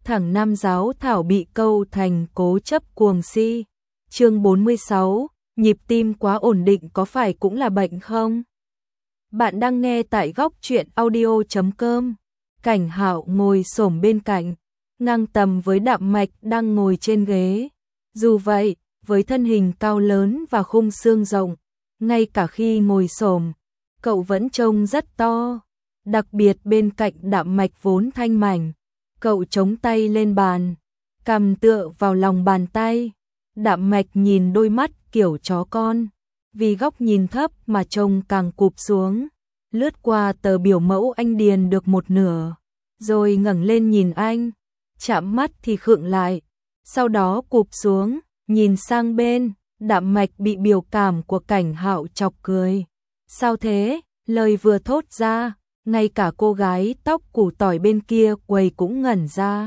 thẳng nam giáo thảo bị câu thành cố chấp cuồng si. Chương 46, nhịp tim quá ổn định có phải cũng là bệnh không? Bạn đang nghe tại góc truyện audio.com. Cảnh Hạo ngồi xổm bên cạnh, ngang tầm với Đạm Mạch đang ngồi trên ghế. Dù vậy, với thân hình cao lớn và khung xương rộng, ngay cả khi ngồi xổm, cậu vẫn trông rất to. Đặc biệt bên cạnh Đạm Mạch vốn thanh mảnh, cậu chống tay lên bàn, cằm tựa vào lòng bàn tay. Đạm Mạch nhìn đôi mắt kiểu chó con, vì góc nhìn thấp mà trông càng cụp xuống. Lướt qua tờ biểu mẫu anh điền được một nửa, rồi ngẩng lên nhìn anh, chạm mắt thì khựng lại, sau đó cụp xuống, nhìn sang bên. Đạm Mạch bị biểu cảm của Cảnh Hạo chọc cười. Sao thế? Lời vừa thốt ra, ngay cả cô gái tóc củ tỏi bên kia quầy cũng ngẩn ra.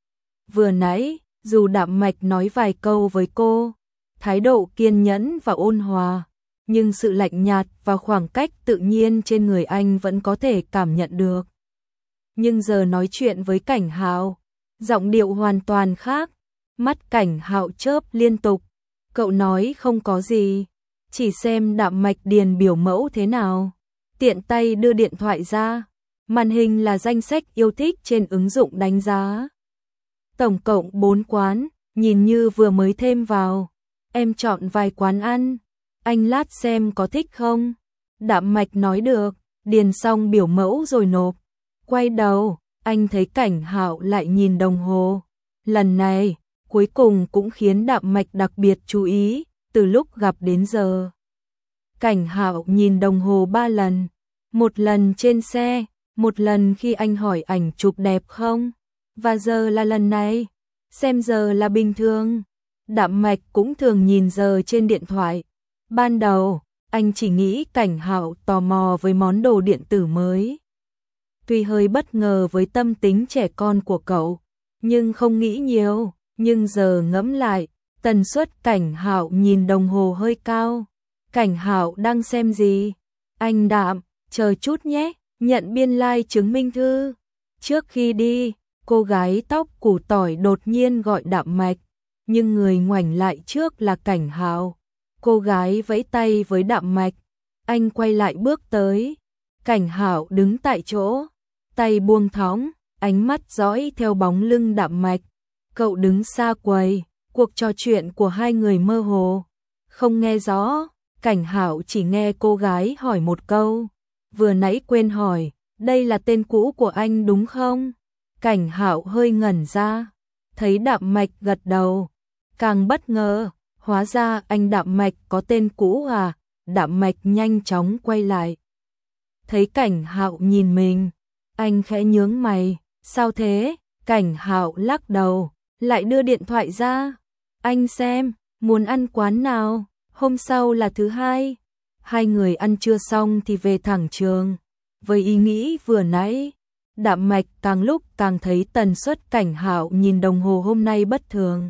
Vừa nãy, dù Đạm Mạch nói vài câu với cô, thái độ kiên nhẫn và ôn hòa, nhưng sự lạnh nhạt và khoảng cách tự nhiên trên người anh vẫn có thể cảm nhận được. Nhưng giờ nói chuyện với Cảnh Hạo, giọng điệu hoàn toàn khác. Mắt Cảnh Hạo chớp liên tục. Cậu nói không có gì, chỉ xem Đạm Mạch điền biểu mẫu thế nào. Tiện tay đưa điện thoại ra, màn hình là danh sách yêu thích trên ứng dụng đánh giá. Tổng cộng 4 quán, nhìn như vừa mới thêm vào. Em chọn vài quán ăn, anh lát xem có thích không? Đạm Mạch nói được, điền xong biểu mẫu rồi nộp. Quay đầu, anh thấy Cảnh Hạo lại nhìn đồng hồ. Lần này, cuối cùng cũng khiến Đạm Mạch đặc biệt chú ý, từ lúc gặp đến giờ. Cảnh Hạo nhìn đồng hồ 3 lần, một lần trên xe, một lần khi anh hỏi ảnh chụp đẹp không, và giờ là lần này, xem giờ là bình thường. Đạm Mạch cũng thường nhìn giờ trên điện thoại. Ban đầu, anh chỉ nghĩ Cảnh Hạo tò mò với món đồ điện tử mới. Tuy hơi bất ngờ với tâm tính trẻ con của cậu, nhưng không nghĩ nhiều. Nhưng giờ ngẫm lại, tần suất Cảnh Hạo nhìn đồng hồ hơi cao. Cảnh Hạo đang xem gì? Anh Đạm, chờ chút nhé, nhận biên lai chứng minh thư. Trước khi đi, cô gái tóc củ tỏi đột nhiên gọi Đạm Mạch, nhưng người ngoảnh lại trước là Cảnh Hạo. Cô gái vẫy tay với Đạm Mạch, anh quay lại bước tới. Cảnh Hạo đứng tại chỗ, tay buông thõng, ánh mắt dõi theo bóng lưng Đạm Mạch. Cậu đứng xa quầy, cuộc trò chuyện của hai người mơ hồ, không nghe rõ. Cảnh Hạo chỉ nghe cô gái hỏi một câu, vừa nãy quên hỏi, đây là tên cũ của anh đúng không? Cảnh Hạo hơi ngẩn ra, thấy Đạm Mạch gật đầu, càng bất ngờ, hóa ra anh Đạm Mạch có tên cũ à? Đạm Mạch nhanh chóng quay lại, thấy Cảnh Hạo nhìn mình, anh khẽ nhướng mày, sao thế? Cảnh Hạo lắc đầu, lại đưa điện thoại ra. Anh xem, muốn ăn quán nào? Hôm sau là thứ hai. Hai người ăn trưa xong thì về thẳng trường. Với ý nghĩ vừa nãy, Đạm Mạch càng lúc càng thấy tần suất Cảnh Hạo nhìn đồng hồ hôm nay bất thường.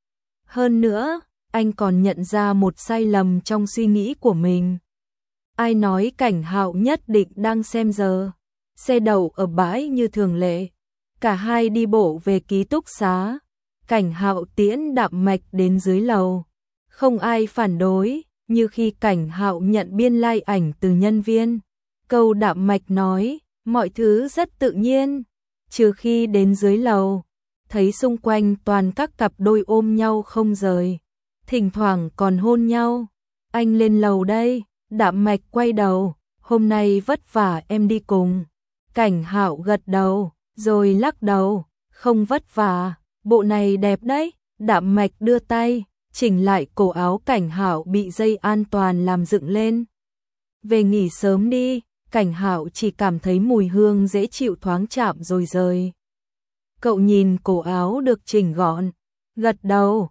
Hơn nữa, anh còn nhận ra một sai lầm trong suy nghĩ của mình. Ai nói Cảnh Hạo nhất định đang xem giờ? Xe đậu ở bãi như thường lệ. Cả hai đi bộ về ký túc xá. Cảnh Hạo tiễn Đạm Mạch đến dưới lầu. Không ai phản đối, như khi Cảnh Hạo nhận biên lai ảnh từ nhân viên. Câu Đạm Mạch nói, mọi thứ rất tự nhiên, trừ khi đến dưới lầu, thấy xung quanh toàn các cặp đôi ôm nhau không rời, thỉnh thoảng còn hôn nhau. Anh lên lầu đây. Đạm Mạch quay đầu, hôm nay vất vả em đi cùng. Cảnh Hạo gật đầu, rồi lắc đầu, không vất vả, bộ này đẹp đấy. Đạm Mạch đưa tay, chỉnh lại cổ áo Cảnh Hạo bị dây an toàn làm dựng lên. Về nghỉ sớm đi. Cảnh Hạo chỉ cảm thấy mùi hương dễ chịu thoáng chạm rồi rời. Cậu nhìn cổ áo được chỉnh gọn, gật đầu,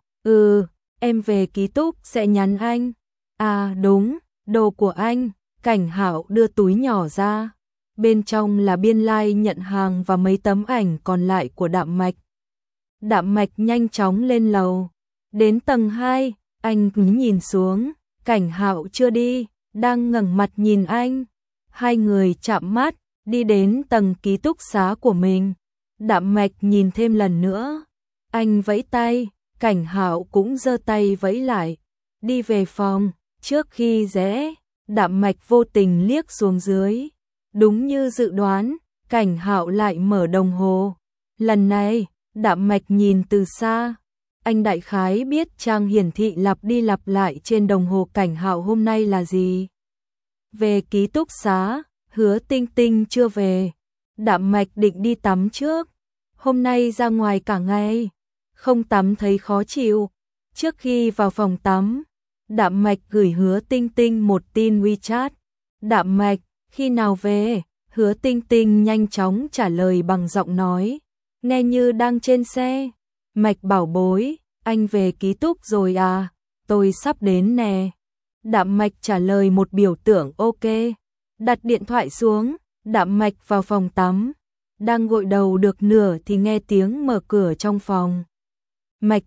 em về ký túc sẽ nhắn anh. À đúng, đồ của anh. Cảnh Hạo đưa túi nhỏ ra, bên trong là biên lai nhận hàng và mấy tấm ảnh còn lại của Đạm Mạch. Đạm Mạch nhanh chóng lên lầu, đến tầng 2, anh cứ nhìn xuống, Cảnh Hạo chưa đi, đang ngẩng mặt nhìn anh. Hai người chạm mắt, đi đến tầng ký túc xá của mình. Đạm Mạch nhìn thêm lần nữa. Anh vẫy tay, Cảnh Hạo cũng giơ tay vẫy lại. Đi về phòng, trước khi rẽ, Đạm Mạch vô tình liếc xuống dưới. Đúng như dự đoán, Cảnh Hạo lại mở đồng hồ. Lần này, Đạm Mạch nhìn từ xa. Anh đại khái biết trang hiển thị lặp đi lặp lại trên đồng hồ Cảnh Hạo hôm nay là gì. Về ký túc xá, Hứa Tinh Tinh chưa về. Đạm Mạch định đi tắm trước. Hôm nay ra ngoài cả ngày, không tắm thấy khó chịu. Trước khi vào phòng tắm, Đạm Mạch gửi Hứa Tinh Tinh một tin WeChat. Đạm Mạch, khi nào về? Hứa Tinh Tinh nhanh chóng trả lời bằng giọng nói, nghe như đang trên xe. Mạch bảo bối, anh về ký túc rồi à? Tôi sắp đến nè. Đạm Mạch trả lời một biểu tượng ok. Đặt điện thoại xuống, Đạm Mạch vào phòng tắm. Đang gội đầu được nửa thì nghe tiếng mở cửa trong phòng. Mạch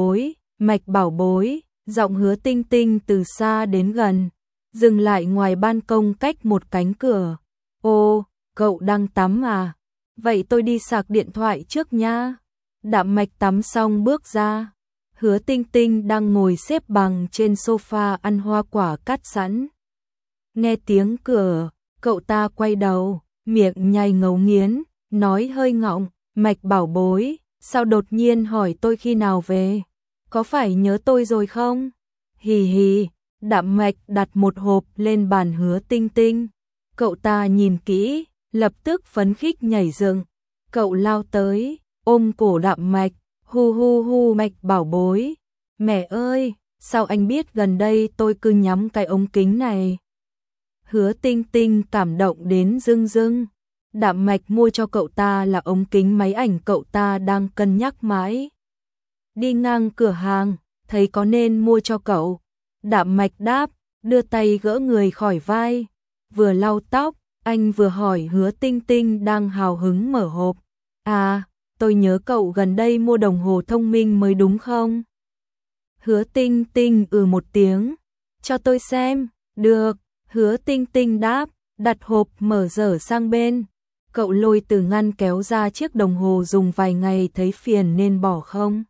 bảo bối, giọng Hứa Tinh Tinh từ xa đến gần, dừng lại ngoài ban công cách một cánh cửa. Ô, cậu đang tắm à? Vậy tôi đi sạc điện thoại trước nha. Đạm Mạch tắm xong bước ra. Hứa Tinh Tinh đang ngồi xếp bằng trên sofa ăn hoa quả cắt sẵn. Nghe tiếng cửa, cậu ta quay đầu, miệng nhai ngấu nghiến, nói hơi ngọng, Mạch bảo bối, sao đột nhiên hỏi tôi khi nào về? Có phải nhớ tôi rồi không? Hì hì, Đạm Mạch đặt một hộp lên bàn Hứa Tinh Tinh. Cậu ta nhìn kỹ, lập tức phấn khích nhảy dựng. Cậu lao tới, ôm cổ Đạm Mạch, hu hu hu Mạch bảo bối. Mẹ ơi, sao anh biết gần đây tôi cứ nhắm cái ống kính này? Hứa Tinh Tinh cảm động đến rưng rưng. Đạm Mạch mua cho cậu ta là ống kính máy ảnh cậu ta đang cân nhắc mãi. Đi ngang cửa hàng, thấy có nên mua cho cậu. Đạm Mạch đáp, đưa tay gỡ người khỏi vai. Vừa lau tóc, anh vừa hỏi Hứa Tinh Tinh đang hào hứng mở hộp. À, tôi nhớ cậu gần đây mua đồng hồ thông minh mới đúng không? Hứa Tinh Tinh một tiếng. Cho tôi xem. Được. Hứa Tinh Tinh đáp, đặt hộp mở dở sang bên. Cậu lôi từ ngăn kéo ra chiếc đồng hồ dùng vài ngày thấy phiền nên bỏ không?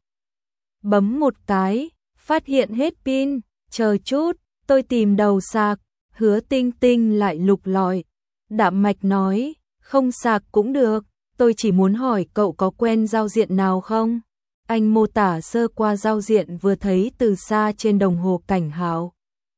Bấm một cái, phát hiện hết pin. Chờ chút, tôi tìm đầu sạc. Hứa Tinh Tinh lại lục lọi. Đạm Mạch nói, không sạc cũng được. Tôi chỉ muốn hỏi cậu có quen giao diện nào không? Anh mô tả sơ qua giao diện vừa thấy từ xa trên đồng hồ Cảnh Hạo.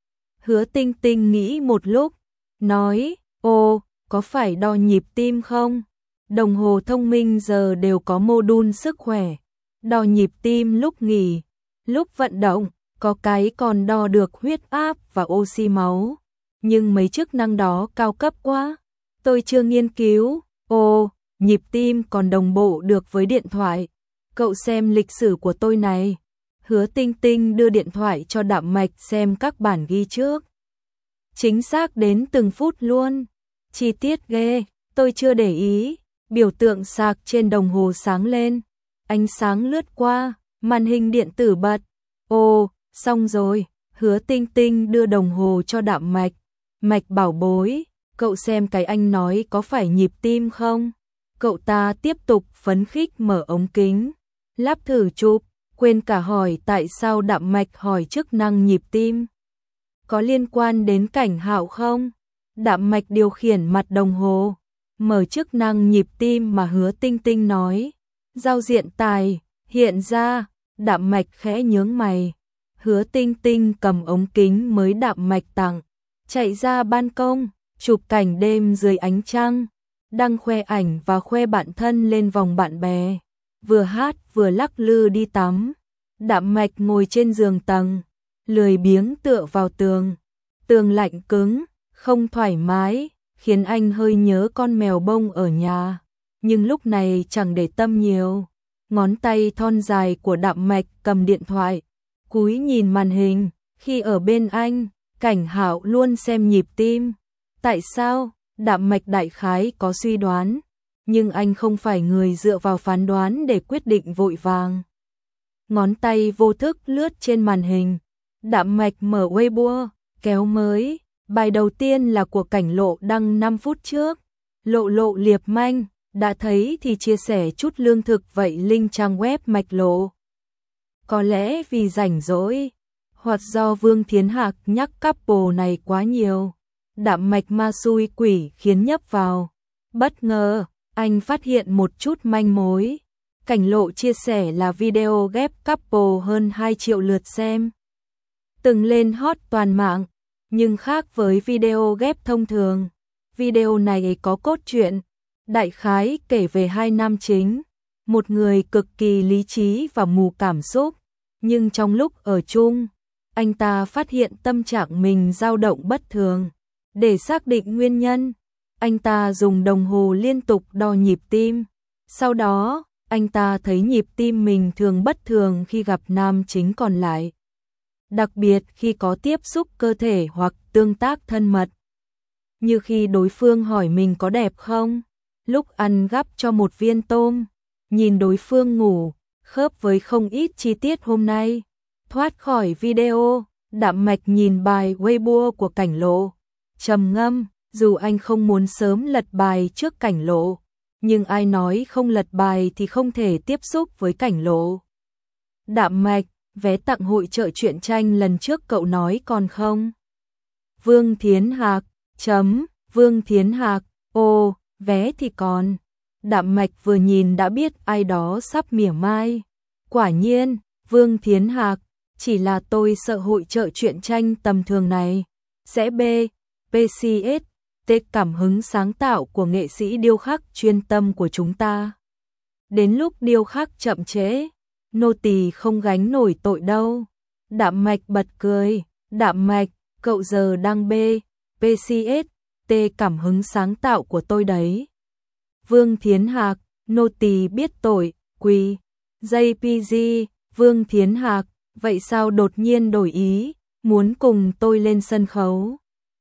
Hứa Tinh Tinh nghĩ một lúc, nói, ô, có phải đo nhịp tim không? Đồng hồ thông minh giờ đều có mô đun sức khỏe. Đo nhịp tim lúc nghỉ, lúc vận động, có cái còn đo được huyết áp và oxy máu. Nhưng mấy chức năng đó cao cấp quá, tôi chưa nghiên cứu. Ồ, nhịp tim còn đồng bộ được với điện thoại. Cậu xem lịch sử của tôi này. Hứa Tinh Tinh đưa điện thoại cho Đạm Mạch xem các bản ghi trước. Chính xác đến từng phút luôn. Chi tiết ghê, tôi chưa để ý. Biểu tượng sạc trên đồng hồ sáng lên. Ánh sáng lướt qua, màn hình điện tử bật. Ồ, xong rồi. Hứa Tinh Tinh đưa đồng hồ cho Đạm Mạch. Mạch bảo bối, cậu xem cái anh nói có phải nhịp tim không? Cậu ta tiếp tục phấn khích mở ống kính. Lắp thử chụp, quên cả hỏi tại sao Đạm Mạch hỏi chức năng nhịp tim. Có liên quan đến Cảnh Hạo không? Đạm Mạch điều khiển mặt đồng hồ, mở chức năng nhịp tim mà Hứa Tinh Tinh nói. Giao diện tài, hiện ra, Đạm Mạch khẽ nhướng mày. Hứa Tinh Tinh cầm ống kính mới Đạm Mạch tặng, chạy ra ban công, chụp cảnh đêm dưới ánh trăng, đăng khoe ảnh và khoe bạn thân lên vòng bạn bè. Vừa hát vừa lắc lư đi tắm. Đạm Mạch ngồi trên giường tầng, lười biếng tựa vào tường. Tường lạnh cứng, không thoải mái, khiến anh hơi nhớ con mèo bông ở nhà. Nhưng lúc này chẳng để tâm nhiều. Ngón tay thon dài của Đạm Mạch cầm điện thoại, cúi nhìn màn hình. Khi ở bên anh, Cảnh Hạo luôn xem nhịp tim. Tại sao? Đạm Mạch đại khái có suy đoán, nhưng anh không phải người dựa vào phán đoán để quyết định vội vàng. Ngón tay vô thức lướt trên màn hình. Đạm Mạch mở Weibo, kéo mới. Bài đầu tiên là của Cảnh Lộ đăng 5 phút trước. Lộ lộ liệp manh, đã thấy thì chia sẻ chút lương thực vậy link trang web mạch lộ. Có lẽ vì rảnh rỗi, hoặc do Vương Thiến Hạc nhắc couple này quá nhiều, Đạm Mạch ma xui quỷ khiến nhấp vào. Bất ngờ, anh phát hiện một chút manh mối. Cảnh Lộ chia sẻ là video ghép couple hơn 2 triệu lượt xem. Từng lên hot toàn mạng, nhưng khác với video ghép thông thường. Video này có cốt truyện, đại khái kể về hai nam chính, một người cực kỳ lý trí và mù cảm xúc, nhưng trong lúc ở chung, anh ta phát hiện tâm trạng mình dao động bất thường. Để xác định nguyên nhân, anh ta dùng đồng hồ liên tục đo nhịp tim. Sau đó, anh ta thấy nhịp tim mình thường bất thường khi gặp nam chính còn lại. Đặc biệt khi có tiếp xúc cơ thể hoặc tương tác thân mật. Như khi đối phương hỏi mình có đẹp không, lúc ăn gắp cho một viên tôm, nhìn đối phương ngủ, khớp với không ít chi tiết hôm nay. Thoát khỏi video, Đạm Mạch nhìn bài Weibo của Cảnh Lộ, trầm ngâm, dù anh không muốn sớm lật bài trước Cảnh Lộ, nhưng ai nói không lật bài thì không thể tiếp xúc với Cảnh Lộ. Đạm Mạch, vé tặng hội chợ truyện tranh lần trước cậu nói còn không? Vương Thiến Hạc, Vương Thiến Hạc, ô, vé thì còn. Đạm Mạch vừa nhìn đã biết ai đó sắp mỉa mai. Quả nhiên, Vương Thiến Hạc, chỉ là tôi sợ hội chợ truyện tranh tầm thường này sẽ PCS, cảm hứng sáng tạo của nghệ sĩ điêu khắc chuyên tâm của chúng ta. Đến lúc điêu khắc chậm trễ, nô tỳ không gánh nổi tội đâu. Đạm Mạch bật cười, Đạm Mạch, cậu giờ đang PCS, cảm hứng sáng tạo của tôi đấy. Vương Thiến Hạc, nô tỳ biết tội, quỳ. JPG, Vương Thiến Hạc, vậy sao đột nhiên đổi ý, muốn cùng tôi lên sân khấu?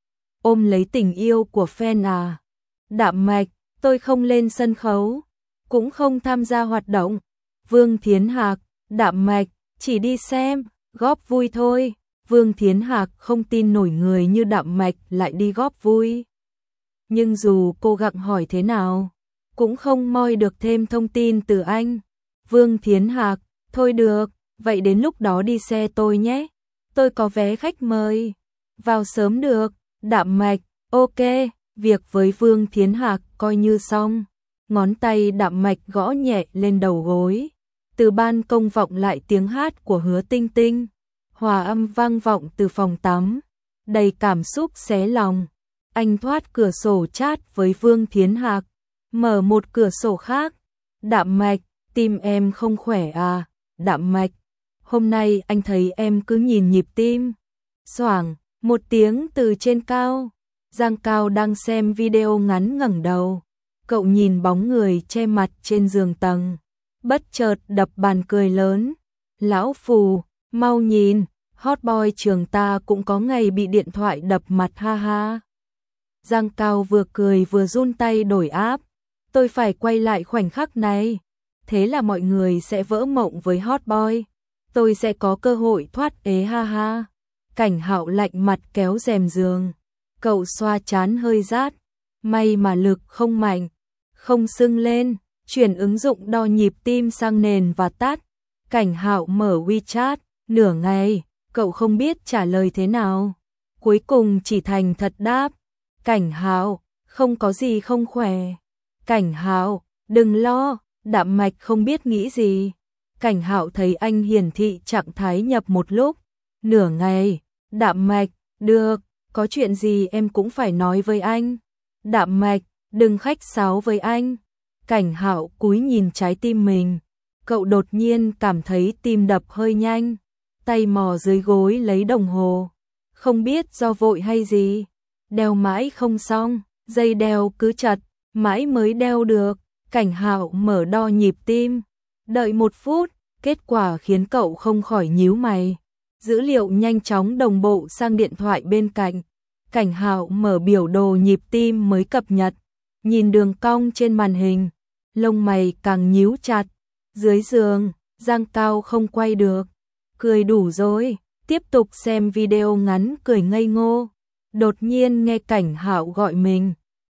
Ôm lấy tình yêu của fan à? Đạm Mạch, tôi không lên sân khấu, cũng không tham gia hoạt động. Vương Thiến Hạc, Đạm Mạch, chỉ đi xem, góp vui thôi. Vương Thiến Hạc không tin nổi người như Đạm Mạch lại đi góp vui. Nhưng dù cô gặng hỏi thế nào, cũng không moi được thêm thông tin từ anh. Vương Thiến Hạc, thôi được, vậy đến lúc đó đi xe tôi nhé. Tôi có vé khách mời. Vào sớm được. Đạm Mạch, ok, việc với Vương Thiến Hạc coi như xong. Ngón tay Đạm Mạch gõ nhẹ lên đầu gối. Từ ban công vọng lại tiếng hát của Hứa Tinh Tinh. Hòa âm vang vọng từ phòng tắm, đầy cảm xúc xé lòng. Anh thoát cửa sổ chat với Vương Thiến Hạc, mở một cửa sổ khác. Đạm Mạch, tim em không khỏe à? Đạm Mạch, hôm nay anh thấy em cứ nhìn nhịp tim. Xoảng, một tiếng từ trên cao. Giang Cao đang xem video ngắn ngẩng đầu. Cậu nhìn bóng người che mặt trên giường tầng, bất chợt đập bàn cười lớn. Lão Phù, mau nhìn, hot boy trường ta cũng có ngày bị điện thoại đập mặt ha ha. Giang Cao vừa cười vừa run tay đổi áp. Tôi phải quay lại khoảnh khắc này. Thế là mọi người sẽ vỡ mộng với hot boy. Tôi sẽ có cơ hội thoát ế ha ha. Cảnh Hạo lạnh mặt kéo rèm giường. Cậu xoa trán hơi rát. May mà lực không mạnh, không sưng lên. Chuyển ứng dụng đo nhịp tim sang nền và tắt. Cảnh Hạo mở WeChat. Nửa ngày, cậu không biết trả lời thế nào. Cuối cùng chỉ thành thật đáp. Cảnh Hạo, không có gì không khỏe. Cảnh Hạo, đừng lo. Đạm Mạch không biết nghĩ gì. Cảnh Hạo thấy anh hiển thị trạng thái nhập một lúc. Nửa ngày, Đạm Mạch, được, có chuyện gì em cũng phải nói với anh. Đạm Mạch, đừng khách sáo với anh. Cảnh Hạo cúi nhìn trái tim mình. Cậu đột nhiên cảm thấy tim đập hơi nhanh. Tay mò dưới gối lấy đồng hồ. Không biết do vội hay gì. Đeo mãi không xong, dây đeo cứ chặt, mãi mới đeo được. Cảnh Hạo mở đo nhịp tim. Đợi 1 phút, kết quả khiến cậu không khỏi nhíu mày. Dữ liệu nhanh chóng đồng bộ sang điện thoại bên cạnh. Cảnh Hạo mở biểu đồ nhịp tim mới cập nhật. Nhìn đường cong trên màn hình, lông mày càng nhíu chặt. Dưới giường, Giang Cao không quay được. Cười đủ rồi, tiếp tục xem video ngắn cười ngây ngô. Đột nhiên nghe Cảnh Hạo gọi mình.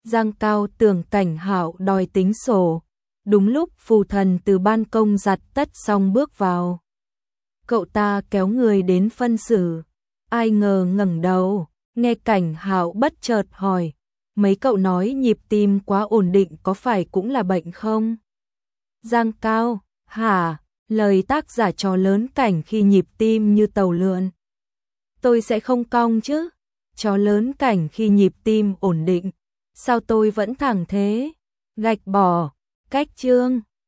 Giang Cao tưởng Cảnh Hạo đòi tính sổ. Đúng lúc phù thần từ ban công giặt tất xong bước vào. Cậu ta kéo người đến phân xử. Ai ngờ ngẩng đầu, nghe Cảnh Hạo bất chợt hỏi. Mấy cậu nói nhịp tim quá ổn định có phải cũng là bệnh không? Giang Cao, hả? Lời tác giả trò lớn cảnh khi nhịp tim như tàu lượn. Tôi sẽ không cong chứ? Trò lớn cảnh khi nhịp tim ổn định. Sao tôi vẫn thẳng thế? Gạch bỏ. Cách chương.